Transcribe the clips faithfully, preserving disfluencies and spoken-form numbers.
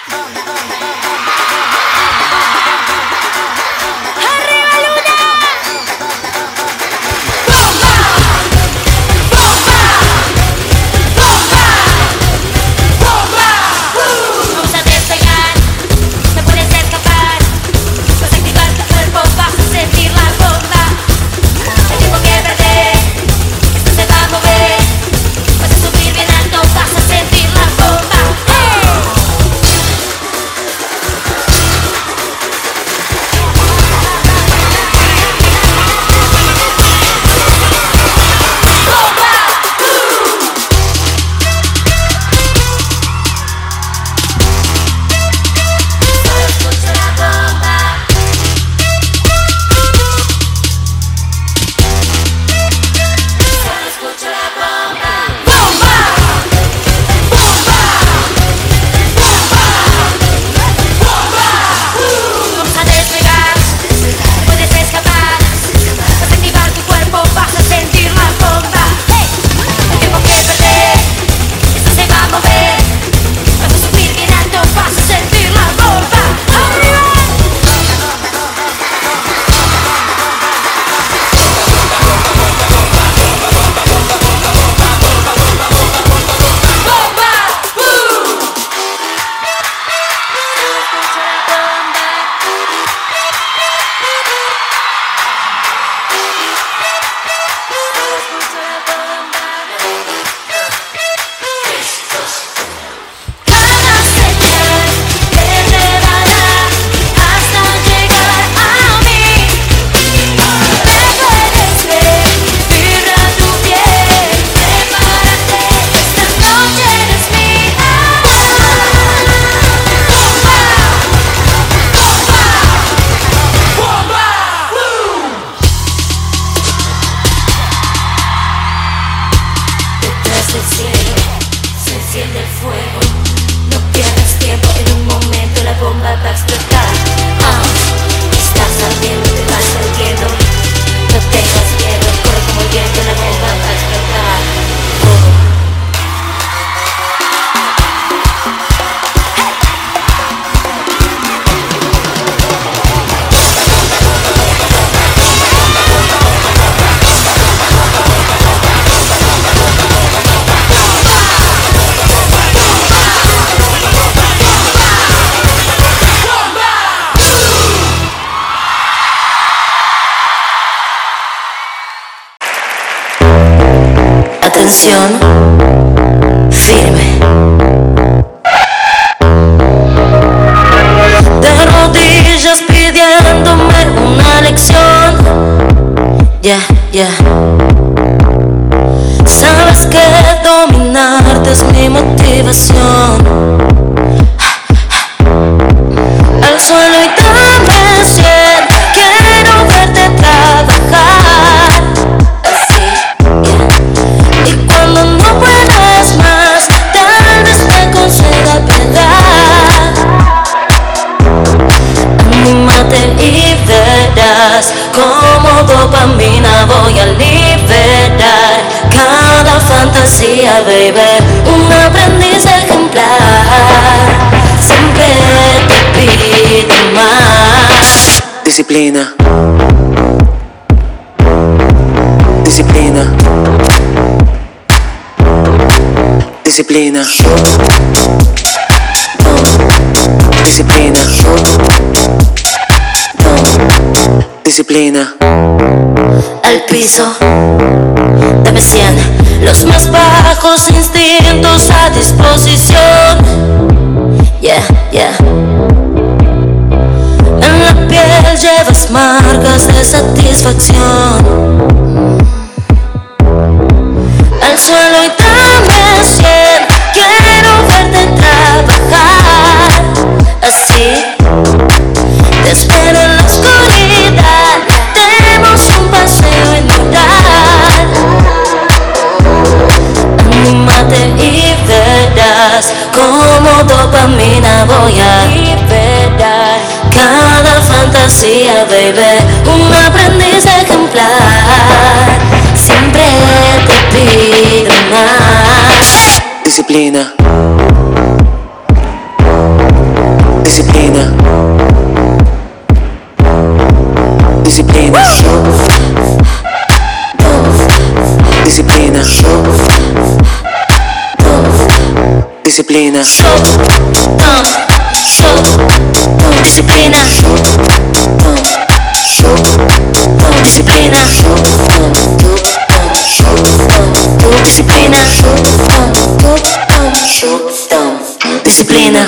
Atención, firme. De rodillas pidiéndome una lección. Ya, yeah, ya. Yeah. Sabes que dominarte es mi motivación. Al suelo y dame cien. Quiero verte trabajar. Así, yeah. Y cuando no puedas más, tal vez te conceda piedad. Anímate y verás como dopamina voy a liberar cada fantasía, baby. Un aprendiz ejemplar. Siempre te pido más. Disciplina. Disciplina. Disciplina. Disciplina. Disciplina. Al piso, dame cien. Los más bajos instintos a disposición. Yeah, yeah. En la piel llevas marcas de satisfacción. Al suelo y dame cien. Quiero verte trabajar. Así, te espero en la oscuridad. Demos un paseo inaugural. Anímate y verás como dopamina voy a liberar cada fantasía, baby. Un aprendiz ejemplar. Siempre te pido más. Disciplina. disciplina, disciplina, disciplina, disciplina, disciplina, disciplina, disciplina, disciplina.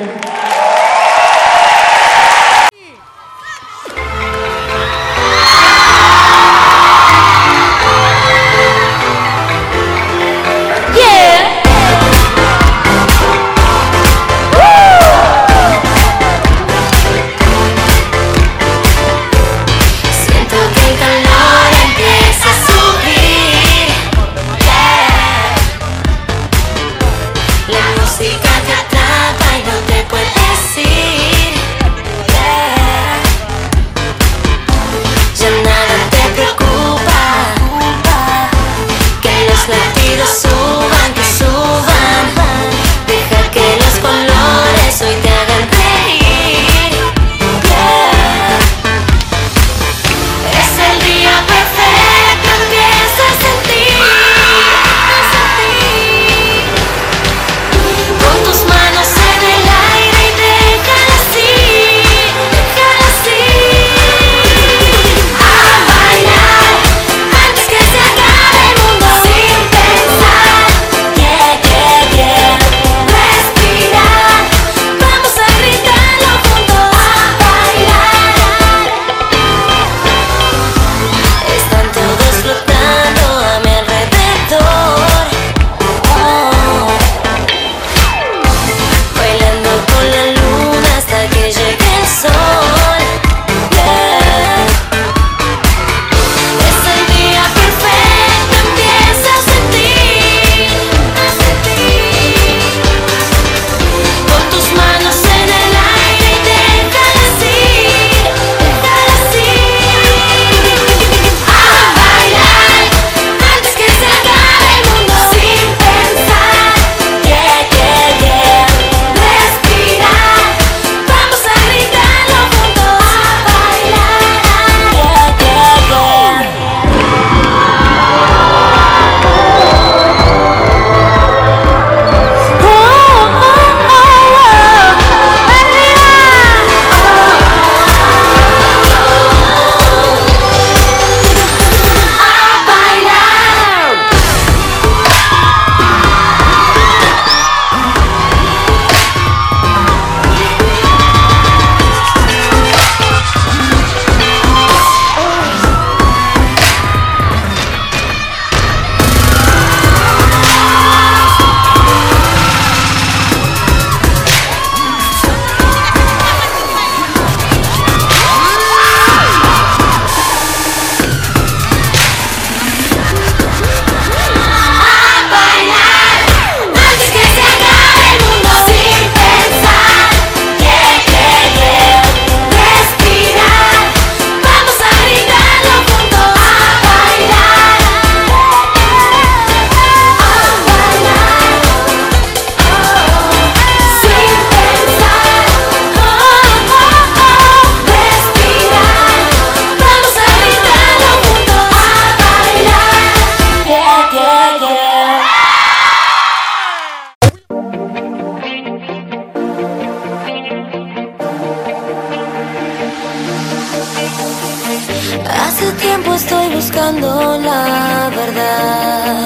Hace tiempo estoy buscando la verdad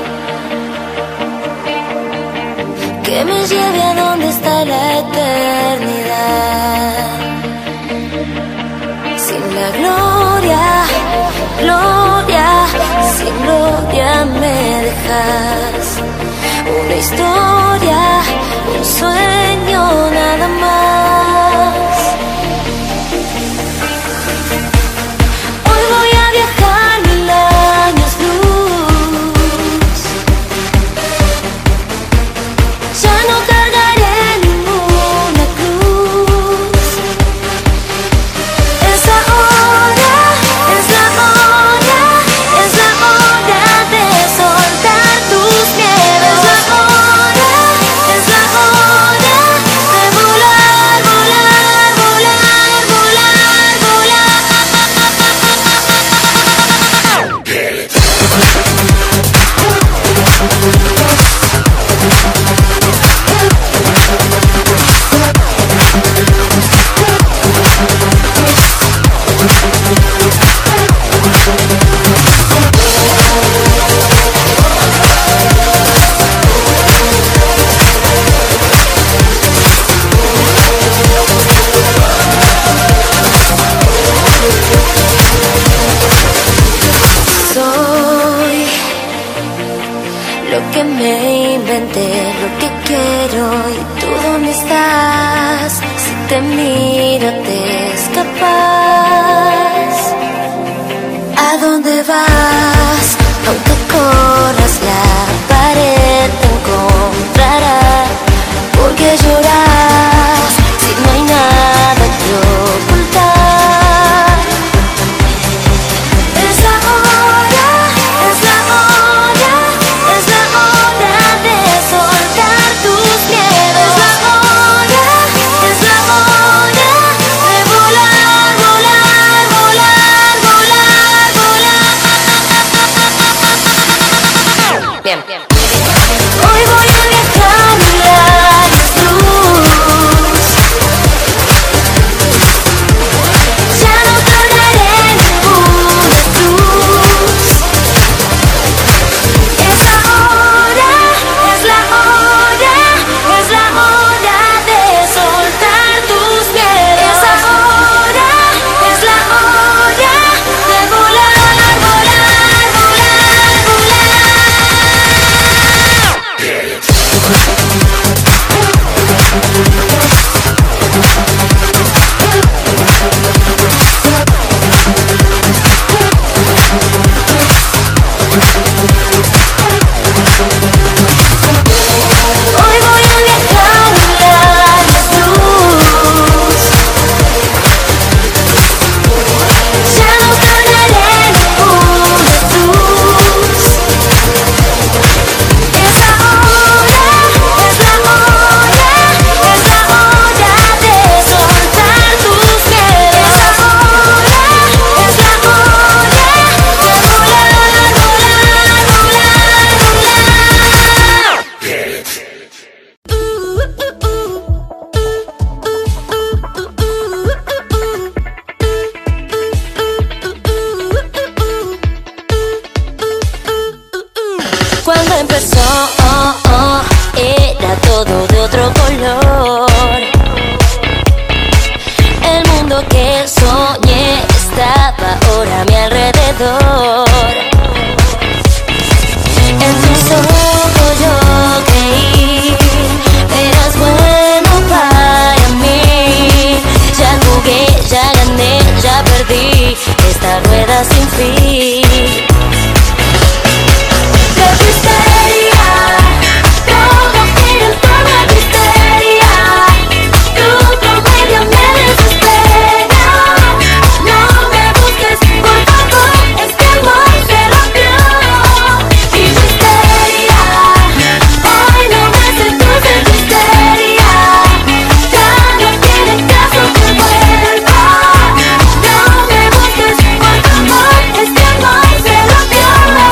que me lleve a donde está la eternidad. Sin la gloria, gloria, sin gloria me dejas. Una historia, un sueño nada más. Hoy voy a viajar mil años luz. Ya no cargaré ninguna cruz. Es ahora, es la hora, es la hora de soltar tus miedos. Es la hora, es ¿y tú dónde estás? Si te miro te escapas. ¿A dónde vas? Aunque corras la pared te encontrará. ¿Por qué lloras si no hay nada que ocultar? Es la hora, es la hora, es la hora de soltar tus miedos. Es la hora, es la hora de volar, volar, volar, volar, volar. Bien, bien. Hoy voy a viajar mil años luz. Ya no tardaré ninguna luz. Es la hora, es la hora, es la hora de soltar tus miedos. Es la hora, es la hora de volar, volar, volar, hoy voy a viajar mil años luz. Ya no tardaré ninguna luz. Es la hora, es la hora, es la hora de soltar tus miedos. Es la hora, es la hora de volar, volar, Cuando empezó, oh, oh, era todo de otro color. El mundo que soñé estaba ahora a mi alrededor. En tus ojos yo creí, eras bueno para mí. Ya jugué, ya gané, ya perdí esta rueda sin fin. ¡Qué misteria! Todo gira en torno a misteria. Tu comedia me desespera. No me busques, por favor, este amor se rompió. Y misteria, hoy no me seduce misteria. Ya no tiene caso que vuelva. No me busques, por favor, este amor se rompió.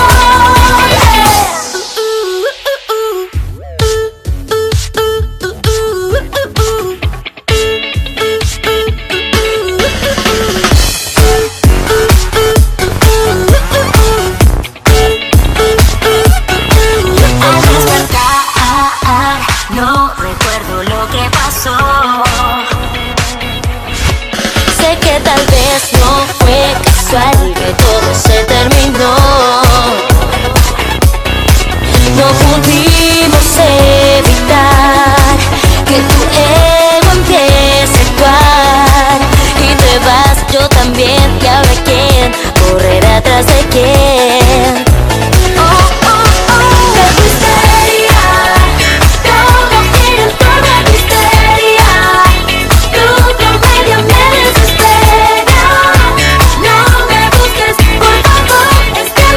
Al despertar, no recuerdo lo que pasó. Sé que tal vez no fue casual que todo se terminó. No pudimos evitar que tu ego empiece a actuar. Y te vas, yo también, y ahora quién correrá atrás de quién. Oh, oh, oh, qué misteria. Todo gira en torno a misteria. Tu comedia me desespera. No me busques, por favor, este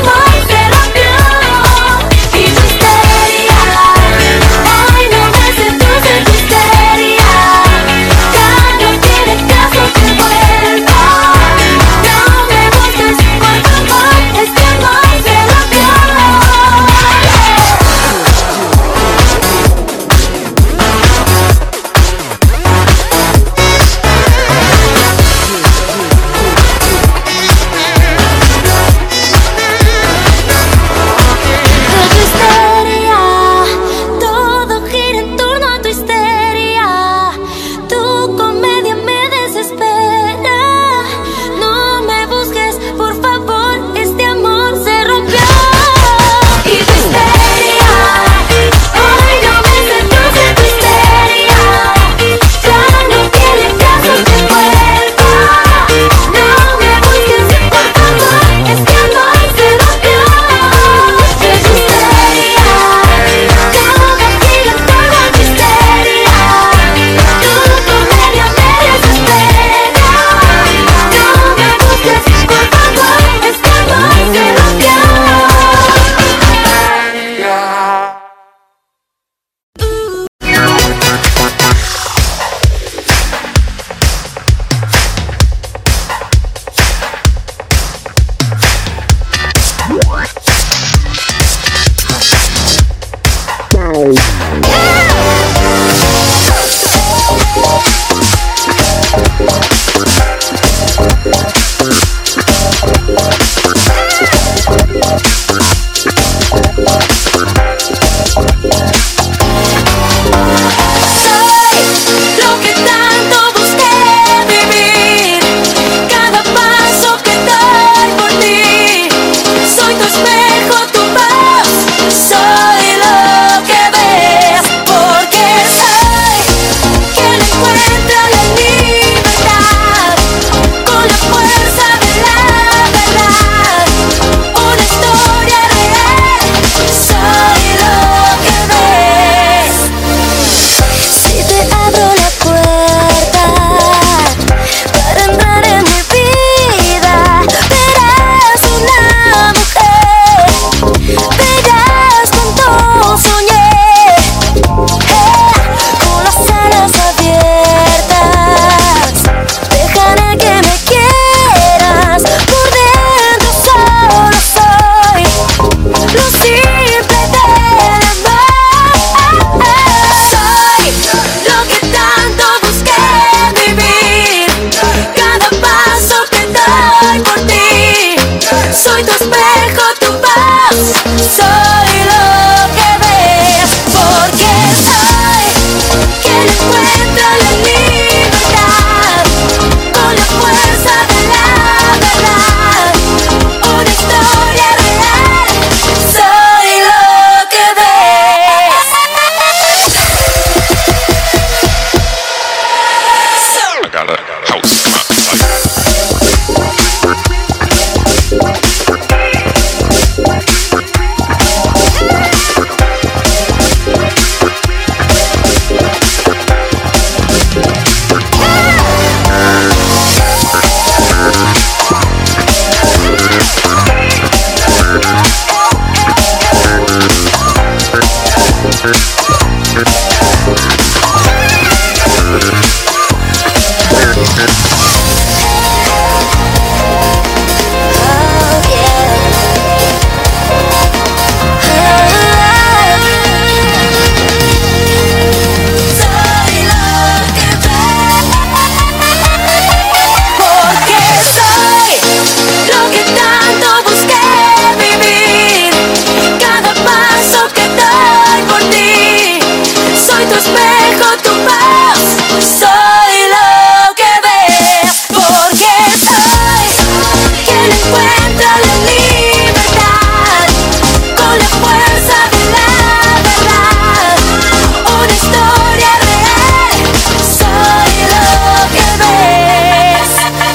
tu espejo, tu voz. Soy lo que ves, porque soy quien encuentra la libertad con la fuerza de la verdad. Una historia real. Soy lo que ves.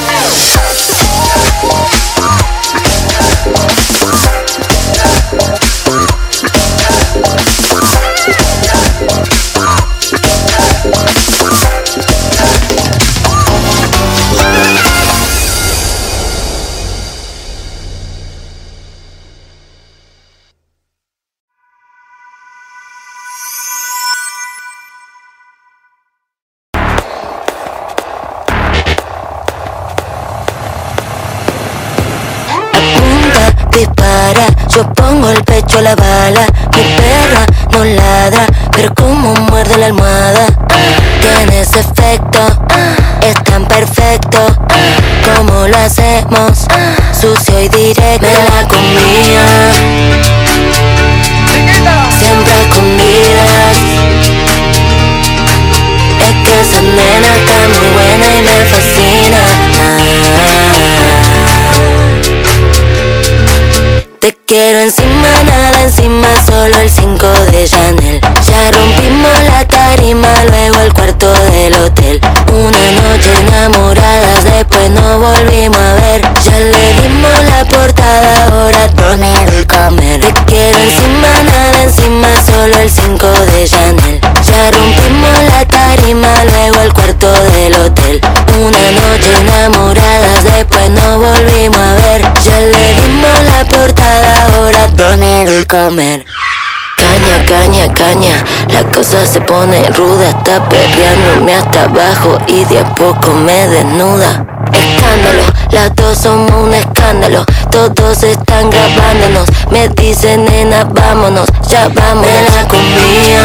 Dispara, yo pongo el pecho a la bala. Mi perra no ladra, pero como muerde la almohada. Tiene ese efecto, es tan perfecto. Como lo hacemos, sucio y directo. Me la comía, siempre a escondidas. Es que esa nena está muy buena y me fascina. Te quiero encima, nada encima, solo el cinco de Chanel. Ya rompimos la tarima, luego el cuarto del hotel. Una noche enamoradas, después no volvimos a ver. Ya le dimos la portada, ahora poner el comer. Te quiero encima, nada encima, solo el cinco de Chanel. Ya rompimos la tarima, luego el cuarto del hotel. Una noche enamoradas, después no volvimos a ver. Ya le dimos la portada, ahora poner el comer. Caña, caña, caña, la cosa se pone ruda. Está perreándome hasta abajo y de a poco me desnuda. Escándalo, las dos somos un escándalo. Todos están grabándonos. Me dicen nena, vámonos, ya vamos. Me la comía,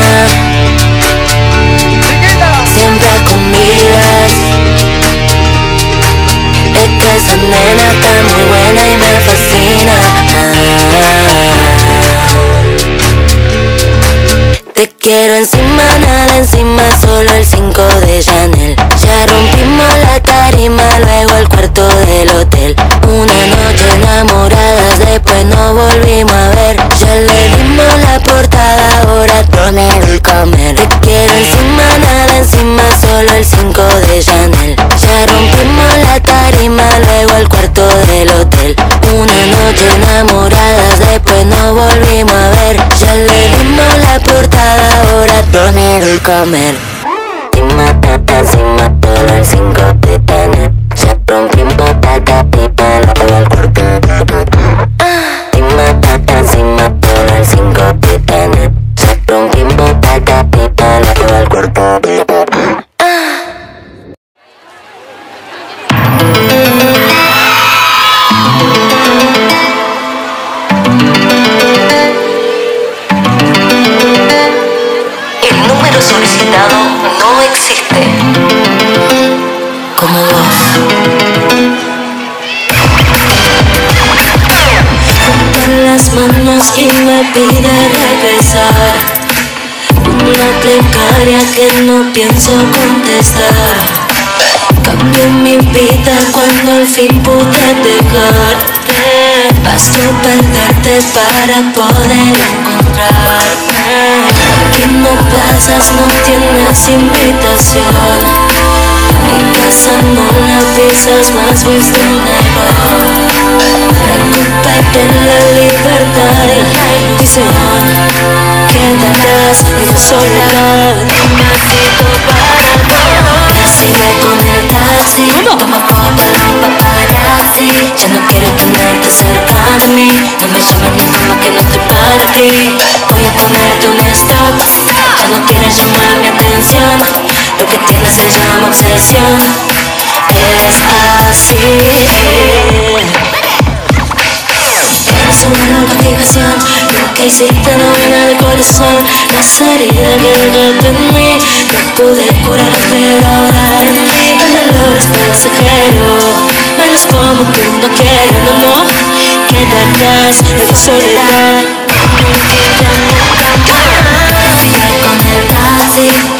siempre a escondidas. Es que esa nena está muy buena y me fascina. Te quiero encima, nada encima, solo el cinco de Chanel. Ya rompimos la tarima, luego el cuarto del hotel. Una noche enamoradas, después no volvimos a ver. Ya le dimos la portada, ahora poner el comer. Te quiero encima, nada encima, solo el cinco de Chanel. Ya rompimos la tarima, luego el cuarto del hotel. Una noche enamoradas, después no volvimos a ver. Ya le dimos la portada, ahora poner el comer. Encima, tata, encima, todo el cinco de Chanel. Ya rompimos tata, pipa, luego el cuarto del hotel. Encima, tata, encima, todo el cinco de Chanel. Ya rompimos tata, pipa, luego el cuarto del hotel. El número solicitado no existe. Como vos. Juntan las manos y me pide regresar. Una plegaria que no pienso contestar. Cambié mi vida cuando al fin pude dejarte. Bastó perderte para poder encontrarme. Aquí no pasas, no tienes invitación. Mi casa no la pisas, más fuiste un error. Recuperé la libertad y la ilusión. Quedarás en soledad, no ha sido para. Sigue con el taxi, toma fotos de mi paparazzi. Ya no quiero tenerte cerca de mí. No me llames ni como que no estoy para ti. Voy a ponerte un stop. Ya no quieres llamar mi atención. Lo que tienes se llama obsesión. Es así. Eres una loca fijación. Lo que hiciste no viene del corazón. Las heridas que dejaste en mí no pude curar, pero ahora en mí el dolor es pasajero. Eres como que no quiero, no, no. Quedarás en tu soledad. No olvides nunca más. Sigue con el taxi.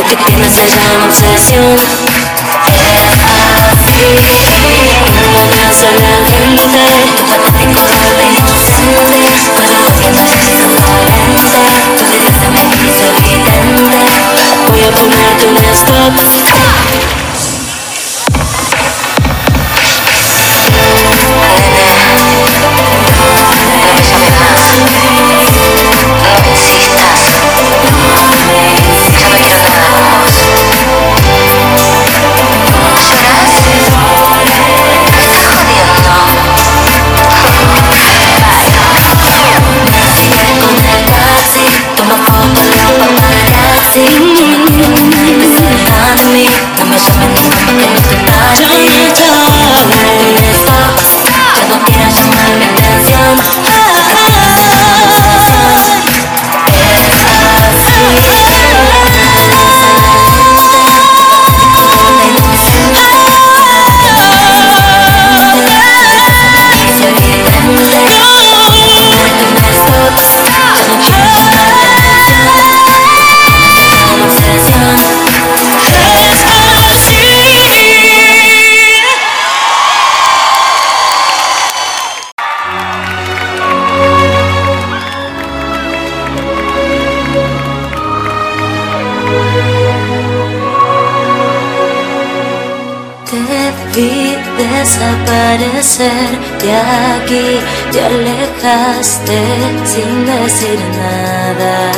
que tienes se llama obsesión. Es así, no me hace la gente, patético de inocente, pero siempre es transparente, tú directamente me hizo evidente. Voy a ponerte un stop. Vi desaparecer de aquí, te alejaste sin decir nada.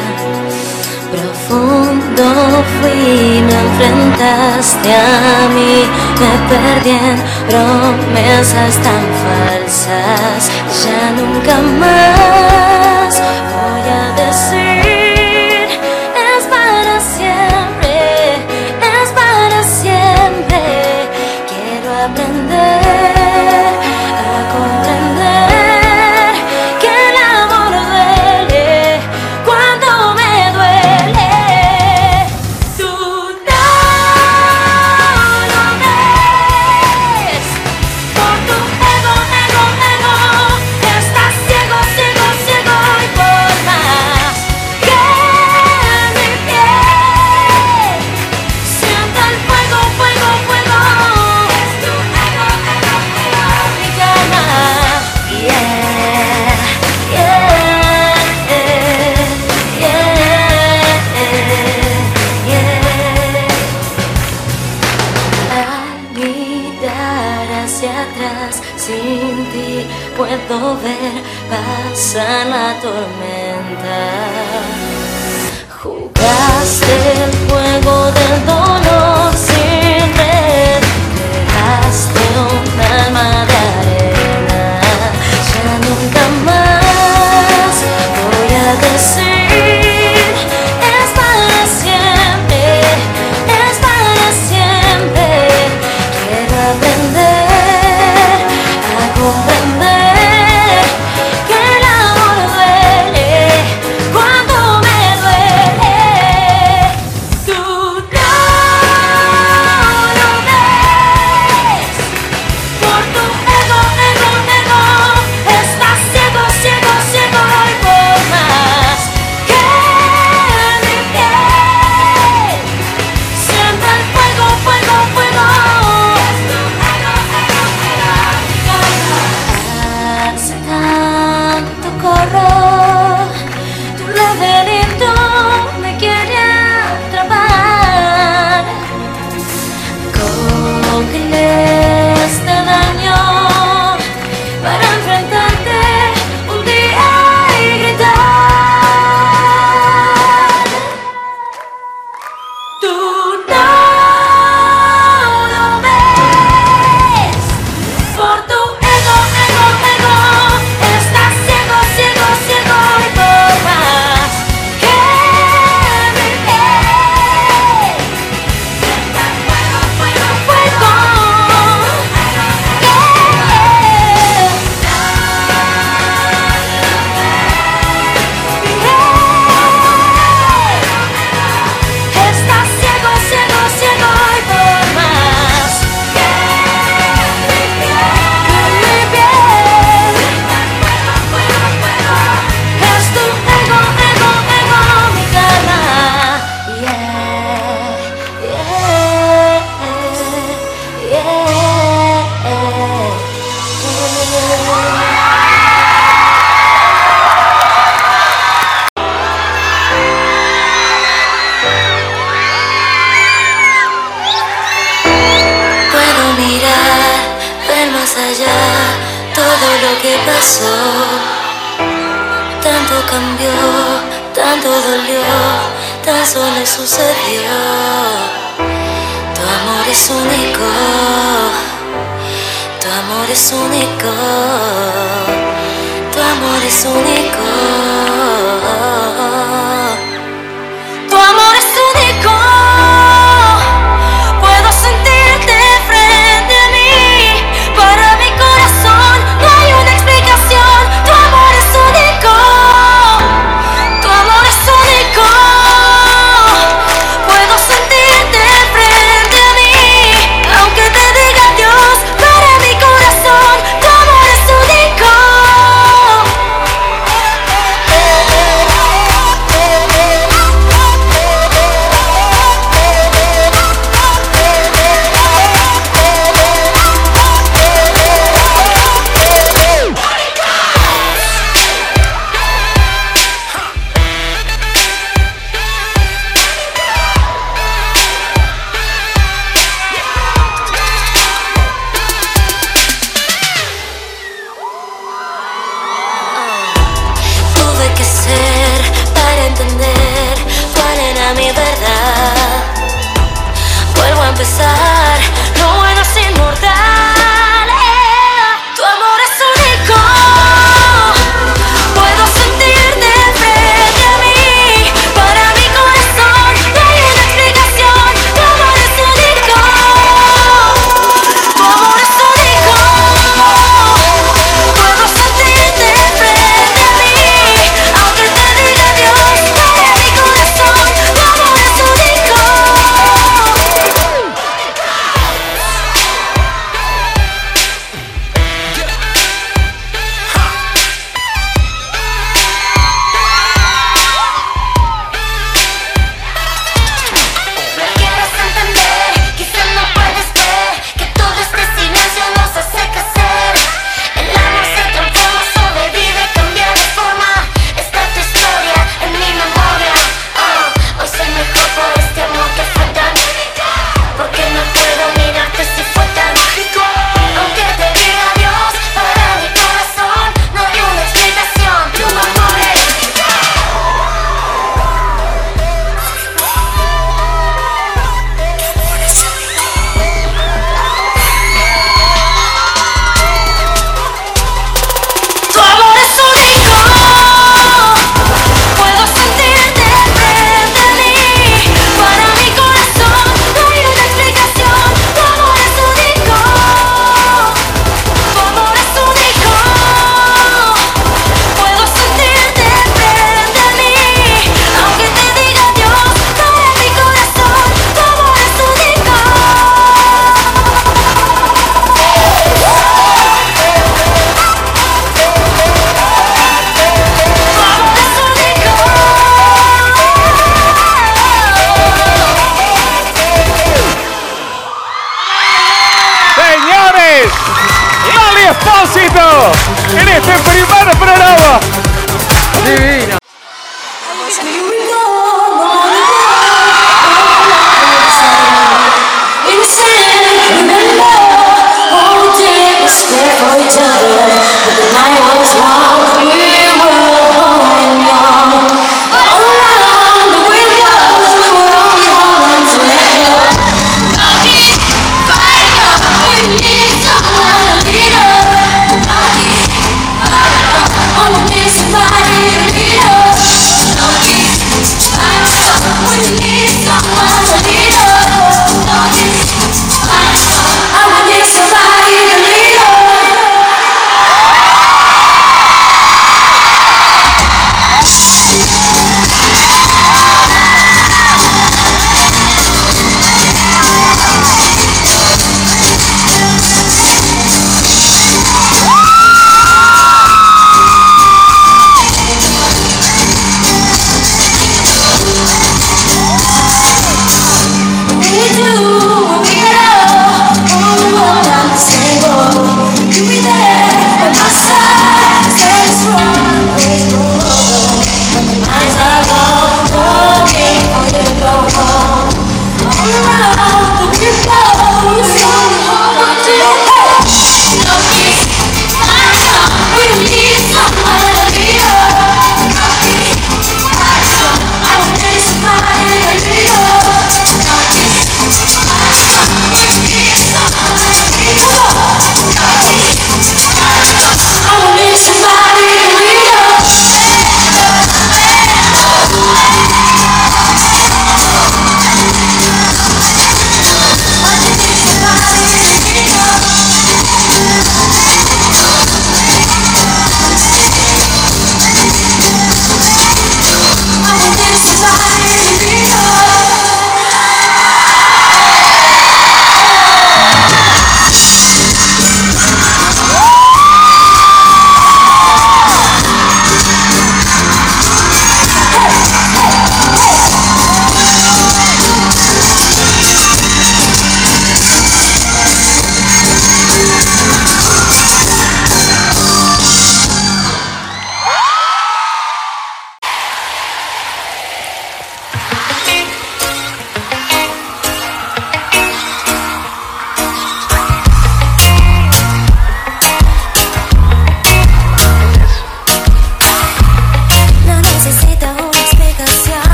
Profundo fui, me enfrentaste a mí, me perdí en promesas tan falsas. Ya nunca más voy a decir es para siempre, es para siempre. Aprender a comprender que el amor duele cuando me duele. Tú no lo ves por tu ego, ego, ego. Estás ciego, ciego, ciego y por más que mi piel sienta el fuego, fuego, fuego. Sin ti puedo ver pasar la tormenta. Jugaste el juego del dolor sin red, dejaste un alma de arena. Ya nunca más voy a decir es para siempre, es para siempre. Quiero aprender comprender que el amor duele cuando me duele. Tú no todo lo que pasó. Tanto cambió, tanto dolió, tan solo sucedió. Tu amor es único, tu amor es único, tu amor es único. Tu amor es único. Puedo sentirte frente a mí. Para mi corazón no hay una explicación. Tu amor es único. Tu amor es único. Puedo sentirte frente a mí. Aunque te diga adiós, para mi corazón tu amor es único. Tuve que ser para entender cuál era mi verdad. Vuelvo a empezar, lo bueno es inmortal. eh. Tu amor es único. Puedo sentirte frente a mí. Para mi corazón no hay una explicación. Tu amor es único. Tu amor es único. Puedo sentirte frente a mí. Aunque te diga adiós, para mi corazón tu amor es único. No quieres entender, quizás no puedes ver que todo este silencio nos hace crecer. El amor se transforma, sobrevive, cambia de forma. Está tu historia en mi memoria. Oh, hoy soy mejor por este amor que fue tan. Porque no puedo mirarte si fue tan. Aunque te diga adiós, para mi corazón no hay una explicación. Tu amor es. Tu amor es único. Puedo sentirte frente a mí. Para mi corazón no hay una explicación. Tu amor es único. Tu amor es único. Puedo sentirte frente a mí. Aunque te diga adiós, para mi corazón tu amor es único. Señores, Lali Espósito en este primer programa. Divina. Somebody to lead us.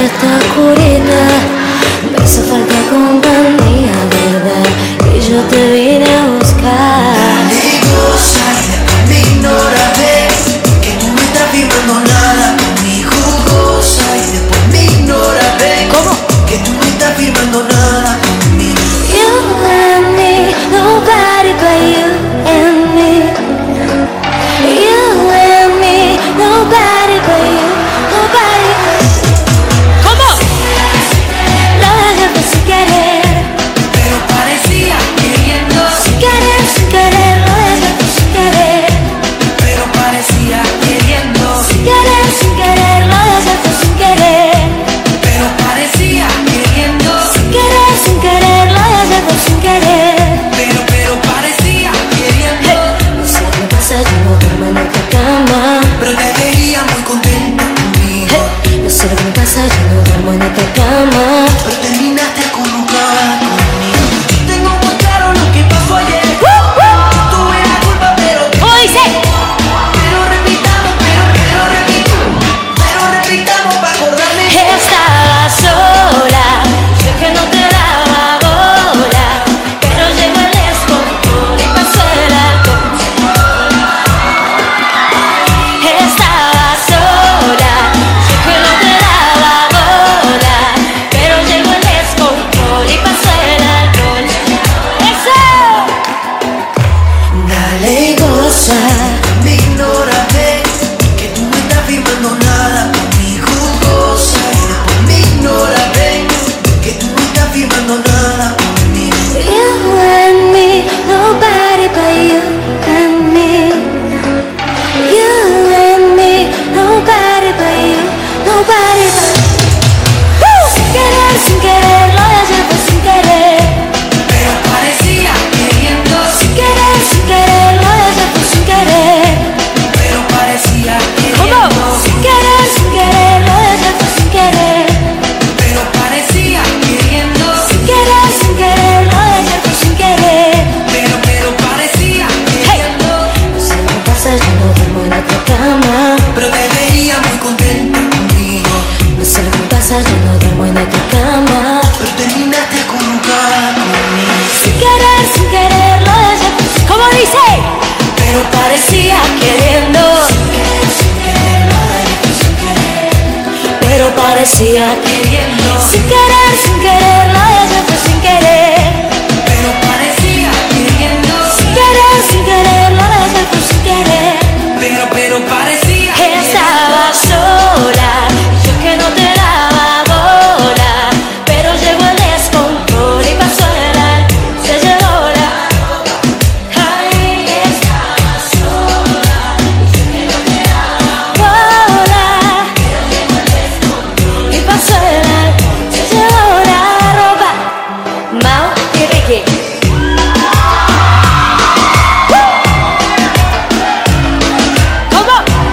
esta oscuridad. Me hizo falta compañía, ¿verdad? Y yo te vine a buscar. Dale, goza y después me ignora, ves que tú no estás firmando nada conmigo. Goza y después me ignora, ves que tú no estás firmando nada conmigo. You and me, nobody but you and me. You and me, nobody but you, nobody but you. ¿Cómo? Lo dejé por sin querer, Pero parecía queriendo, sin querer, sin querer, lo dejé por sin querer. pero parecía queriendo, Sin querer, sin querer, lo dejé por sin querer. pero parecía queriendo, Sin querer, sin querer, lo dejé por sin querer. pero, pero parecía queriendo. No sé qué pasa, yo no duermo en esta cama. Pero te veía muy contenta conmigo. No sé lo que me pasa, yo no duermo en esta cama. Pero terminaste colocada conmigo. Tengo muy claro lo que pasó ayer. Tuve la culpa, pero ¿Cómo dice? Pero repitamos, pero, pero repitamos, pero repitamos para acordarme. Estaba sola, sé que no te daba bola, pero llegó el descontrol y pasó el alcohol. Estaba sola, sé que no te daba bola, pero llegó el descontrol y pasó el alcohol. ¡Eso! Dale, goza, me ignora, ves que tú no estás firmando nada conmigo. Goza y después me ignora, ves que tú no estás firmando nada conmigo. You and me, nobody but you and me. You and me, nobody but you, nobody but you. Sin querer, sin querer, lo dejé por sin querer. Pero parecía queriendo, Sin querer, sin querer, lo dejé por sin querer. pero parecía ¿Cómo? queriendo, Sin querer, sin querer, lo dejé por sin querer. pero parecía queriendo, Sin querer, sin querer, lo dejé por sin querer. pero, pero parecía queriendo. No sé lo que pasa, yo no duermo en esta cama. Pero te veía muy contenta conmigo. No sé lo que pasa, yo no duermo en esta cama. Pero terminaste colocada conmigo. Sin querer, sin querer, lo dejé por sin ¿Cómo dice? pero parecía queriendo. Pero parecía Queriendo, sin querer, sin querer, lo dejé por sin querer. pero parecía queriendo, Sin querer, sin querer, lo dejé por sin querer. pero, pero parecía Estaba sola, yo que no te daba bola, pero llegó el descontrol y pasó el alcohol, se llevó la. Ay, estaba sola, yo que no te daba bola, pero llegó el descontrol y pasó el alcohol, se llevó la ropa. Mau y Ricky. ¿Cómo?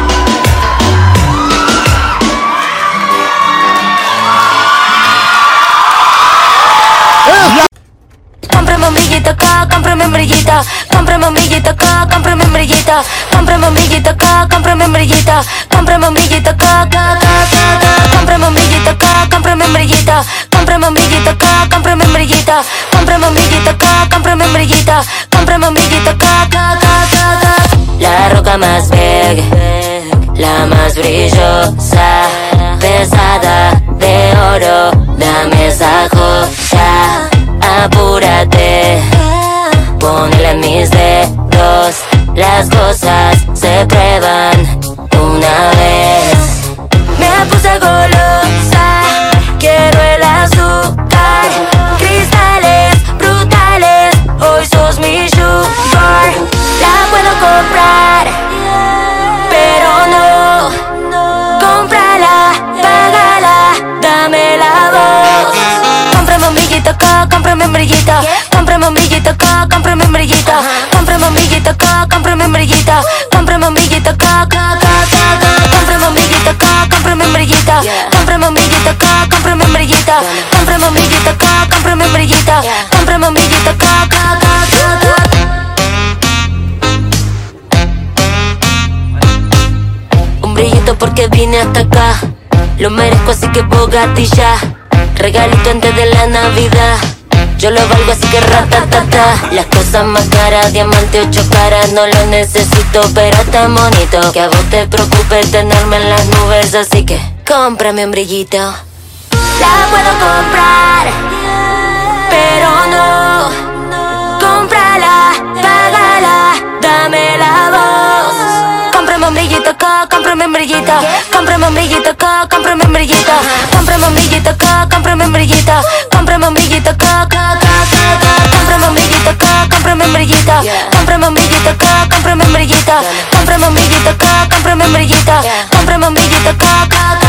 Cómprame un brillito acá, cómprame un brillito. Cómprame un brillito acá, cómprame un brillito. Cómprame un brillito acá, cómprame un brillito. Cómprame un brillito acá, acá, acá, acá, acá. Cómprame un brillito acá, cómprame un brillito. Cómprame un brillito acá, cómprame un brillito. Cómprame un brillito acá, cómprame un brillito. Cómprame un brillito acá, acá, acá, acá, acá. La roca más big, la más brillosa, pesada de oro. Dame esa joya. Apúrate, ponle en mis dedos. Las cosas se prueban una vez. Me puse golosa, quiero el azúcar. Cristales brutales, hoy sos mi sugar. La puedo comprar, pero no. Cómprala, págala, dame la voz. Cómprame un brillito acá, cómprame un brillito. Cómprame un brillito acá, cómprame un brillito. Cómprame un brillito acá, cómprame un brillito. Cómprame un brillito acá, acá, acá, acá, acá. Cómprame un brillito acá, cómprame un brillito. Cómprame un brillito acá, cómprame un brillito. Cómprame un brillito acá, cómprame un brillito. Cómprame un brillito acá, acá, acá, acá, acá. Un brillito porque vine hasta acá. Lo merezco, así que Bugatti ya. Regalito antes de la Navidad. Yo lo valgo, así que ratatata. Las cosas más caras, diamante ocho caras. No lo necesito, pero es tan bonito que a vos te preocupe tenerme en las nubes. Así que cómprame un brillito. La puedo comprar, pero no. Cómprala, págala, dame la voz. Cómprame un brillito, co, cómprame un brillito. Cómprame un brillito, co, cómprame un brillito. Cómprame un brillito, co, cómprame un brillito. Cómprame un brillito, co, co, co, co, co. Cómprame un brillito, co, cómprame un brillito. Cómprame un brillito, co, cómprame un brillito. Cómprame un brillito, co, cómprame un brillito. Cómprame un brillito, co, co, co.